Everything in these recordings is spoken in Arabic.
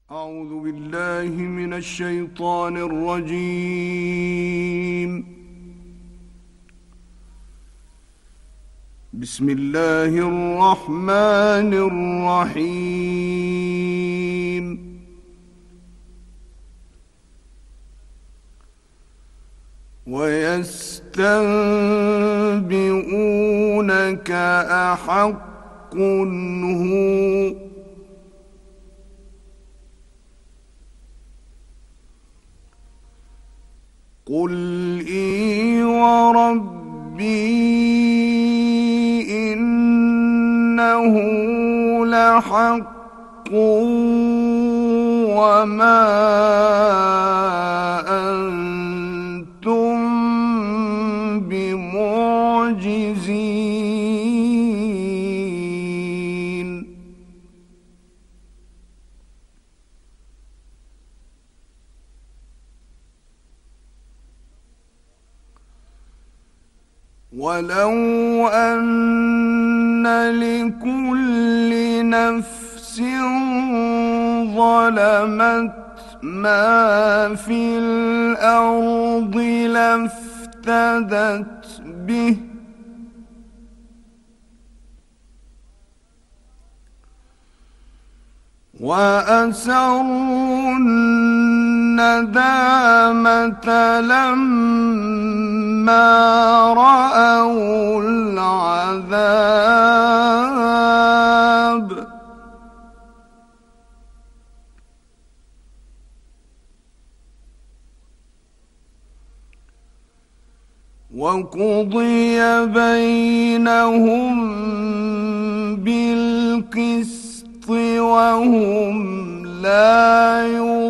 أعوذ بالله من الشيطان الرجيم. بسم الله الرحمن الرحيم. ويستنبئونك أحق هو قل إي وربي إنه لحق وما أنتم بمعجزين. ولو أن لكل نفس ظلمت ما في الأرض لافتدت به وأسروا الندامة لما رأوا العذاب وقضي بينهم بالقسط وهم لا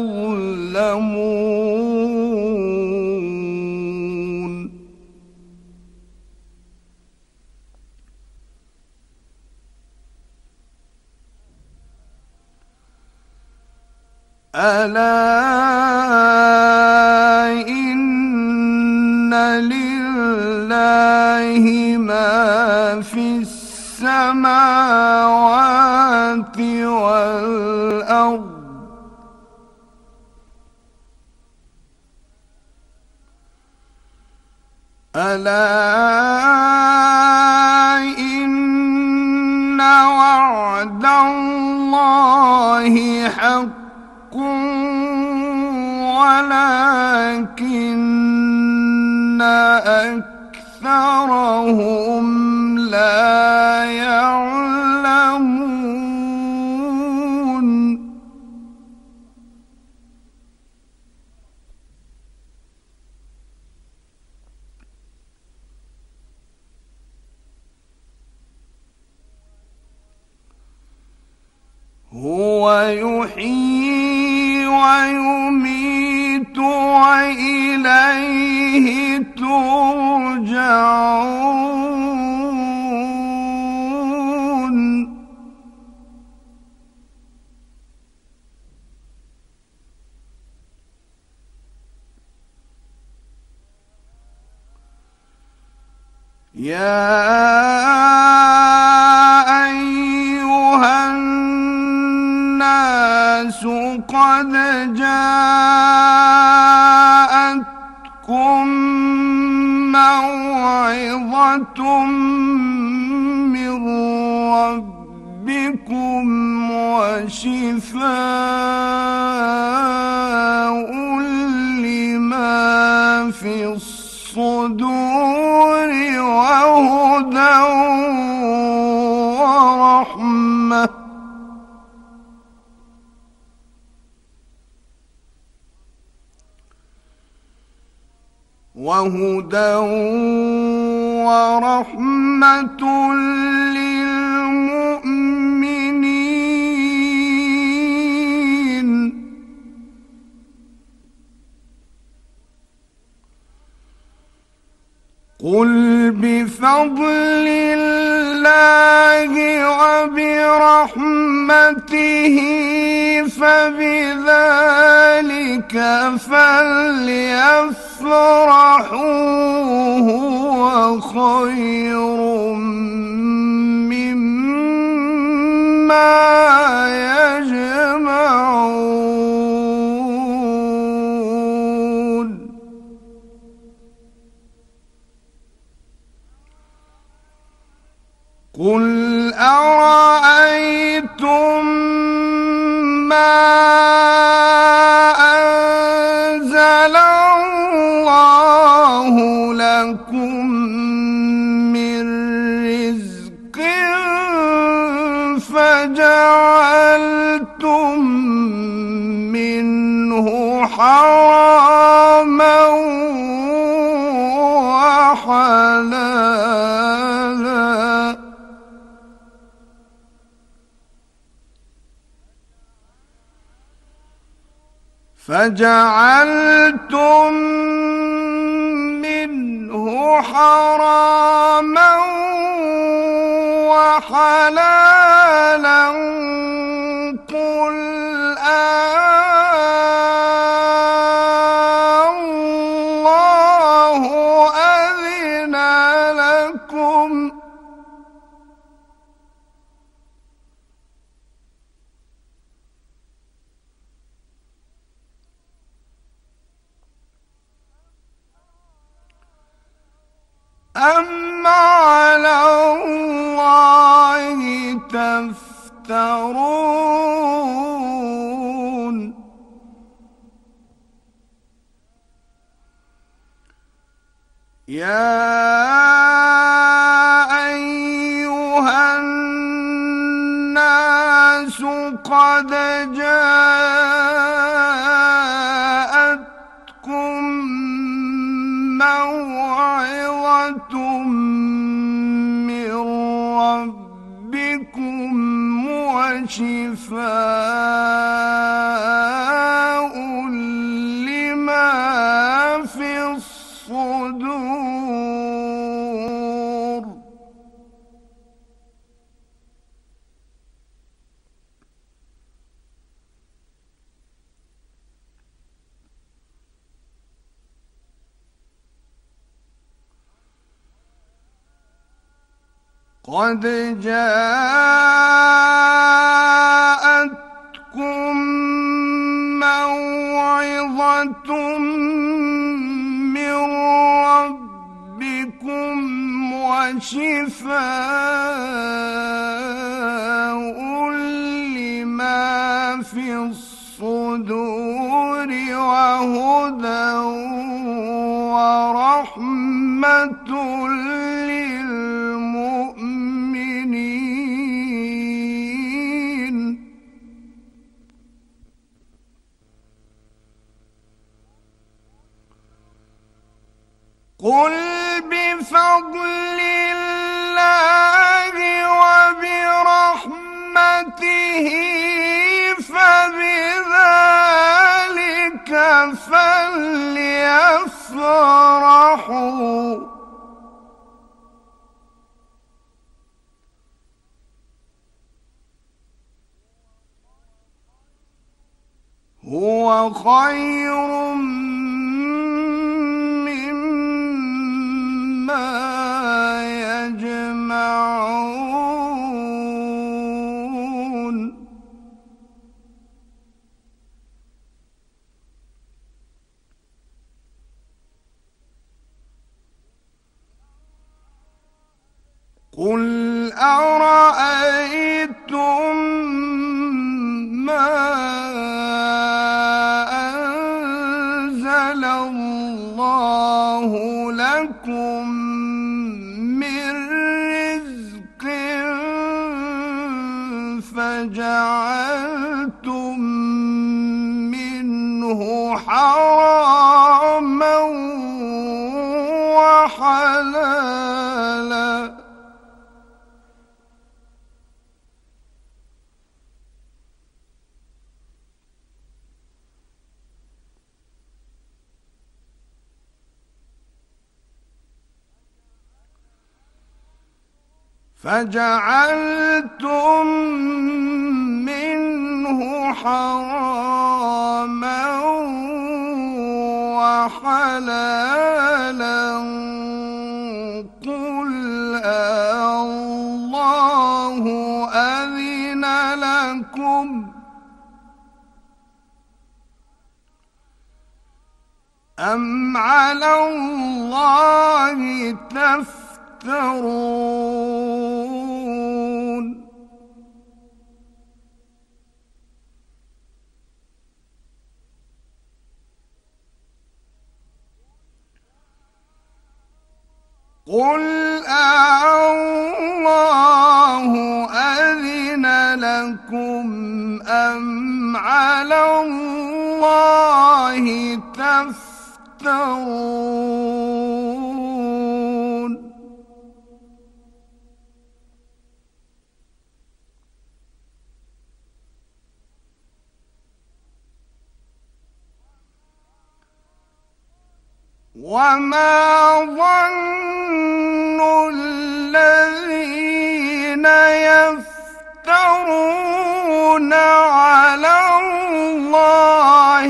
يظلمون. ألا إن لله ما في السماوات والأرض ألا إن وعد الله حق ولكن أكثرهم لا يعلمون. هو يحيي ويميت وإليه ترجعون. يا أيها الناس قد جاءتكم موعظة من ربكم وشفاء لما في الصدور وهدى ورحمة للمؤمنين. قل بفضل الله وبرحمته فبذلك فليفرحوا هو خير مما يجمعون. ما أنزل الله لكم من رزق فجعلتم منه حراما وحلالا فجعلتم منه حراما وحلالا قل الله أذن لكم أم على الله تفترون يا أيها الناس قد جاءتكم موعظة من ربكم وشفاء لما في الصدور قد جاءتكم موعظة من ربكم وشفاء لما في الصدور وهدى ورحمة للمؤمنين قل بفضل الله وبرحمته فبذلك فليفرحوا هو خير مما يجمعون قل أرأيتم ما أنزل الله لكم من رزق فجعلتم منه حراما وحلالا فجعلتم منه حراما وحلالا قل الله أذن لكم أم على الله تفترون. قل أَاللَّهُ أَذِنَ لَكُمْ أَمْ عَلَى اللَّهِ تَفْتَرُونَ وما ظن الذين يفترون على الله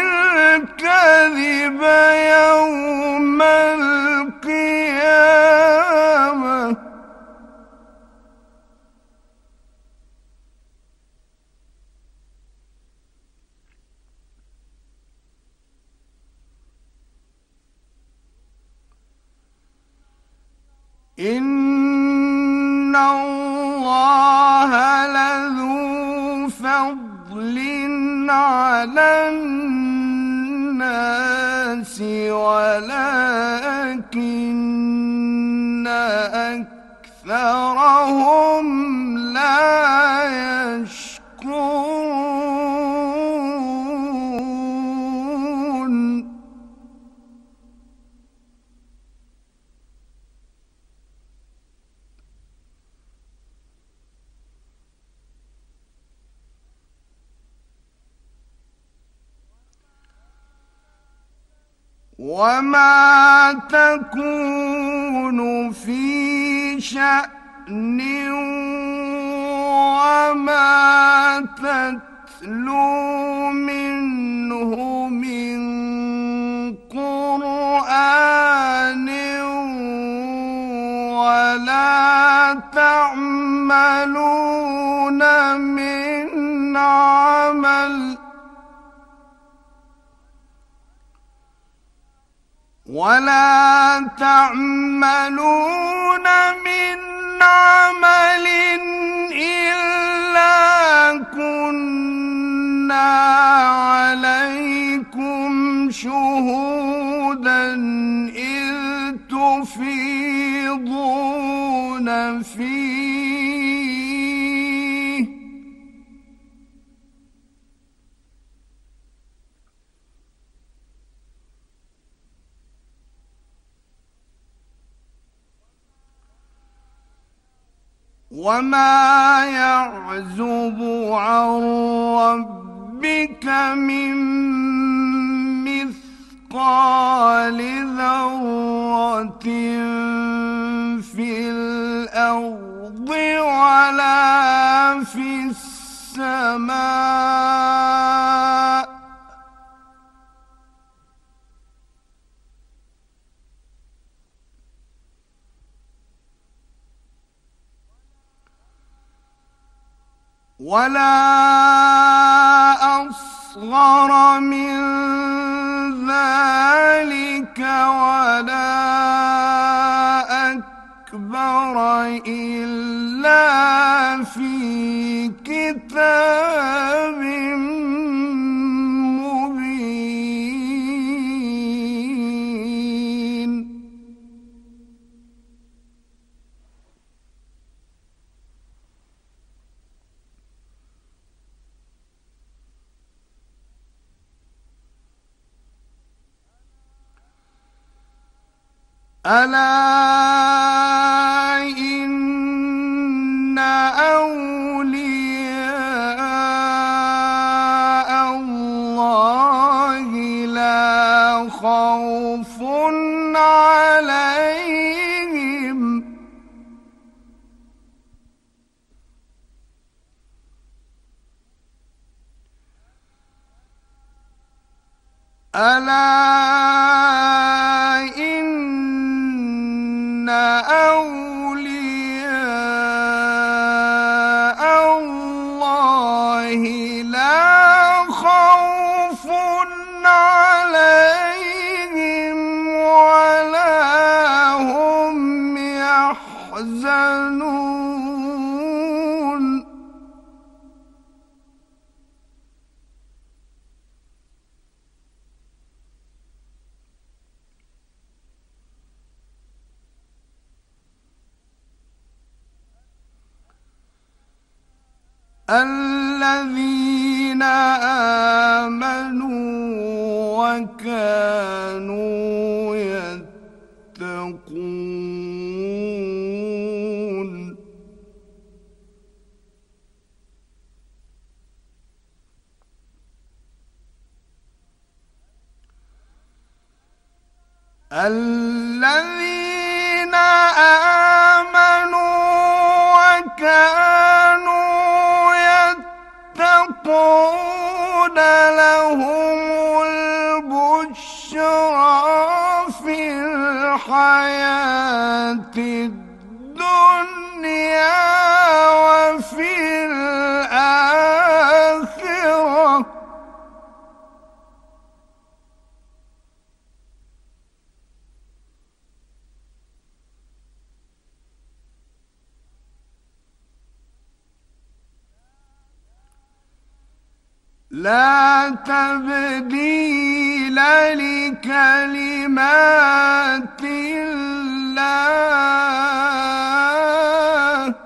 الكذب يوم القيامة إن الله لذو فضل على الناس ولكن أكثرهم لا يشكرون وما تكون في شأن وما تتلو منه من قرآن ولا تعملون من عمل إلا كنا عليكم شهودا إذ تفيضون فيه وما يعزب عن ربك من مثقال ذرة في الأرض ولا في السماء ولا أصغر من ذلك ولا أكبر إلا في كتاب مبين ألا إن أولياء الله لا خوف عليهم ألا إن أولياء الله لا خوف عليهم ولا هم يحزنون الذين آمنوا وكانوا يتقون الذين آمنوا وكانوا يتقون لهم البشرى في الحياة الدنيا وفي الآخرة لا تبديل لكلمات الله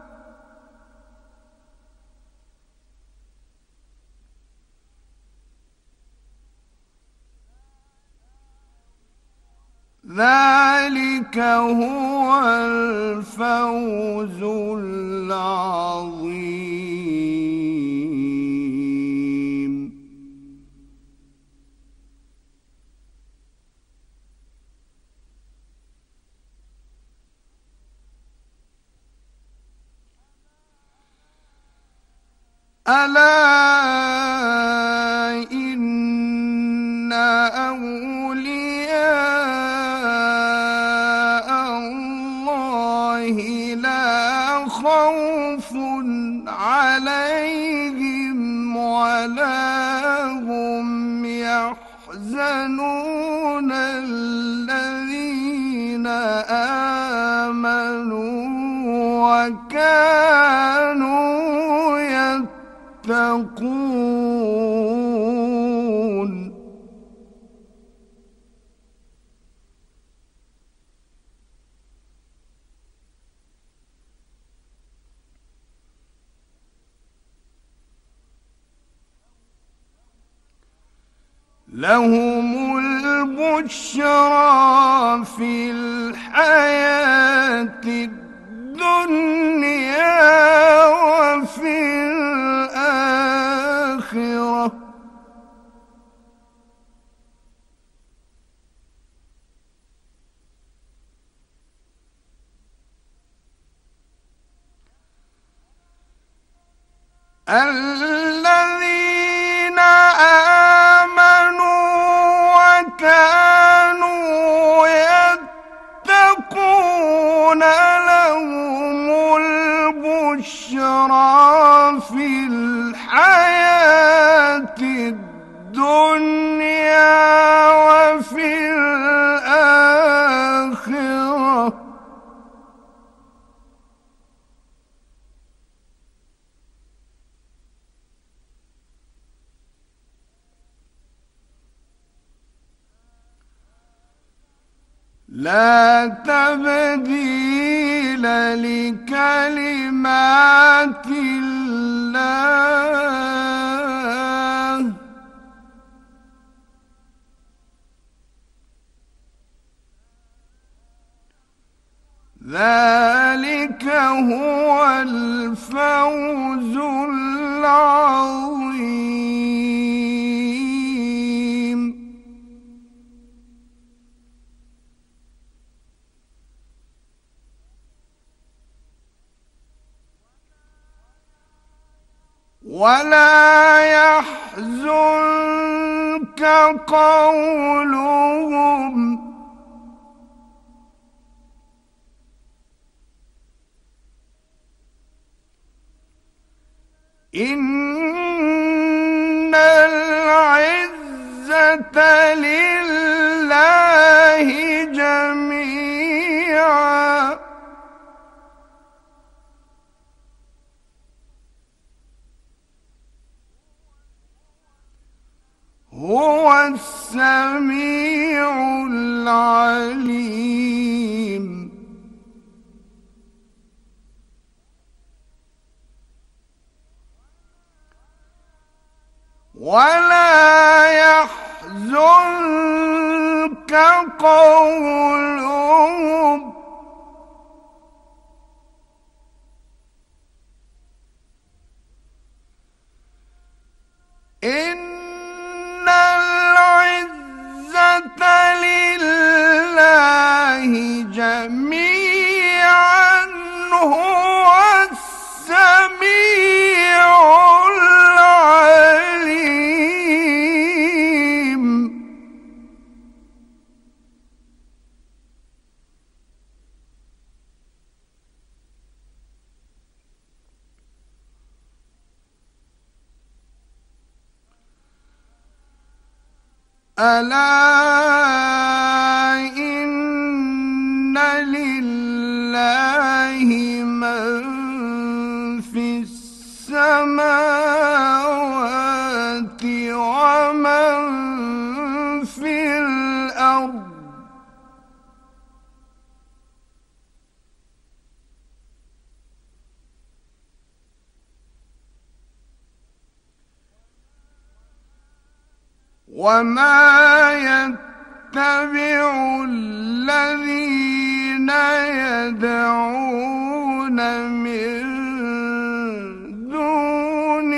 ذلك هو الفوز العظيم ألا إن أولياء الله لا خوف عليهم ولا هم يحزنون الذين آمنوا وكانوا يتقون لهم البشرى في الحياة الدنيا وفي الآخرة الذين آمنوا وكانوا يتقون لهم البشرى في الحياة الدنيا وفي الآخرة لا تبديل لكلمات الله ذلك هو الفوز العظيم ولا يحزنك قولهم إن العزة لله جميعا هو السميع العليم ولا يحزنك قولهم إن العزة لله جميعا هو السميع العليم. ألا إن لله من في السماوات ومن في الأرض وما يتبع الذين يدعون من دون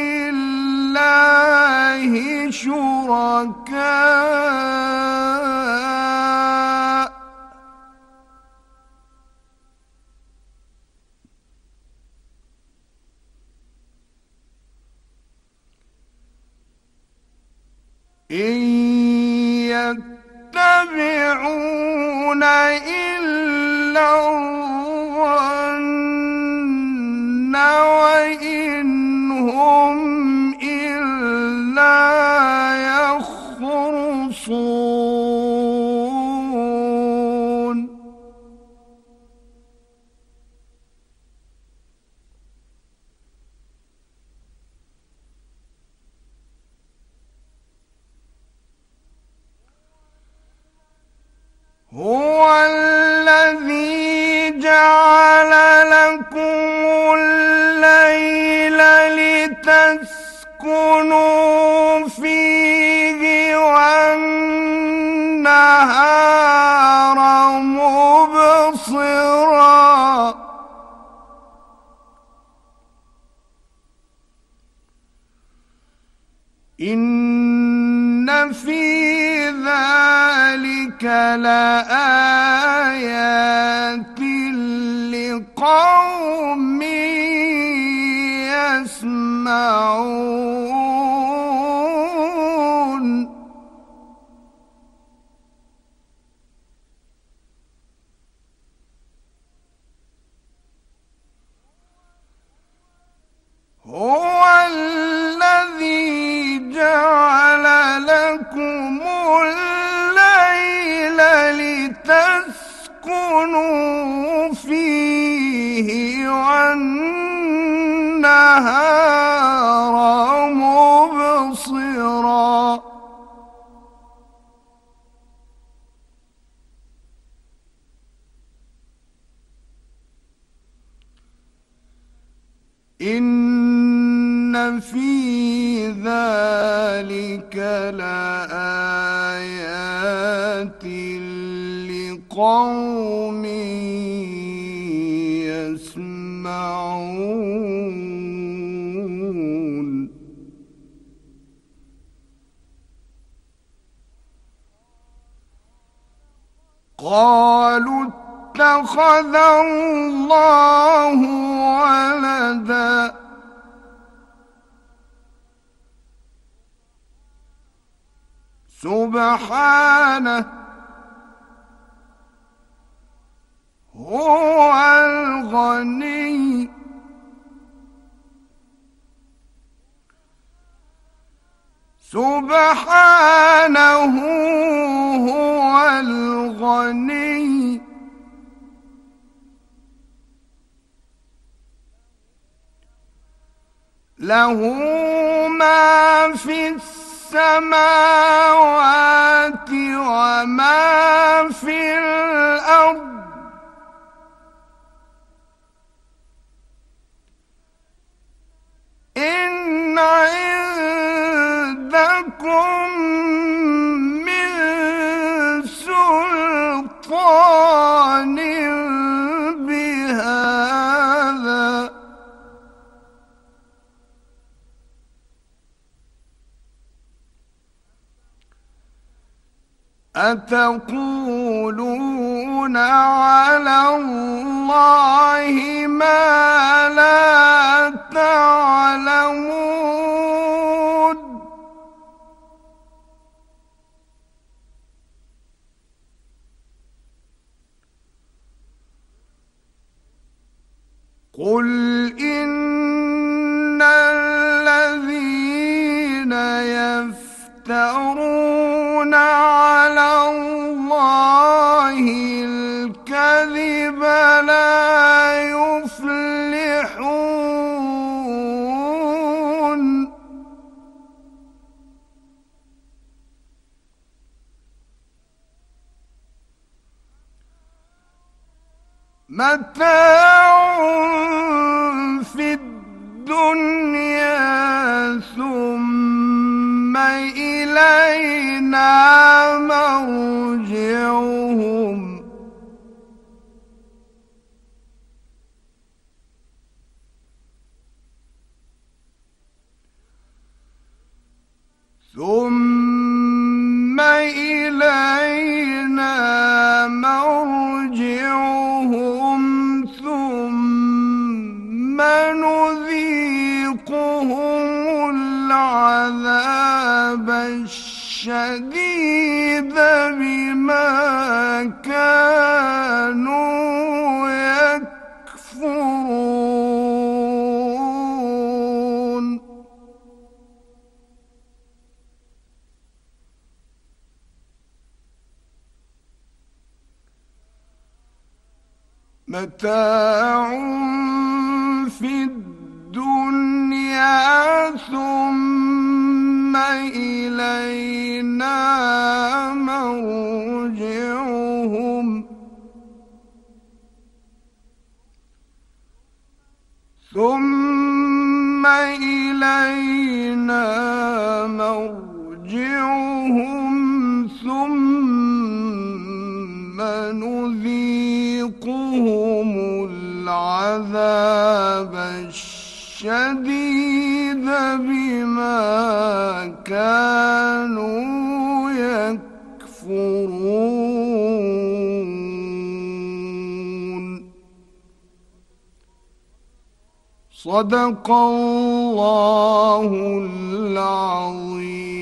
الله شركاء إن يتبعون إلا الظن وإن هم إلا يخرصون. هو الذي جعل لكم الليل لتسكنوا فيه والنهار مبصرا إن في ذلك لآيات لقوم يسمعون. هو الذي جعل لكم الليل لتسكنوا فيه والنهار مبصرا إن في ذلك لآيات لقوم يسمعون. قالوا اتخذ الله ولدا سبحانه هو الغني سبحانه هو الغني له ما في السماوات وما في الأرض إن عندكم لكم من سلطان بهذا أتقولون على الله ما لا تعلمون قل إن الذين يفترون على الله الكذب لا يفلحون متاع في الدنيا ثم إلينا مرجعهم ثم إلينا مرجعهم ثم نذيقهم العذاب الشديد بما كانوا يكفرون متاع في الدنيا ثم إلينا مرجعهم ثم إلينا مرجعهم ثم نذيقهم العذاب الشديد بما كانوا يكفرون صدق الله العظيم.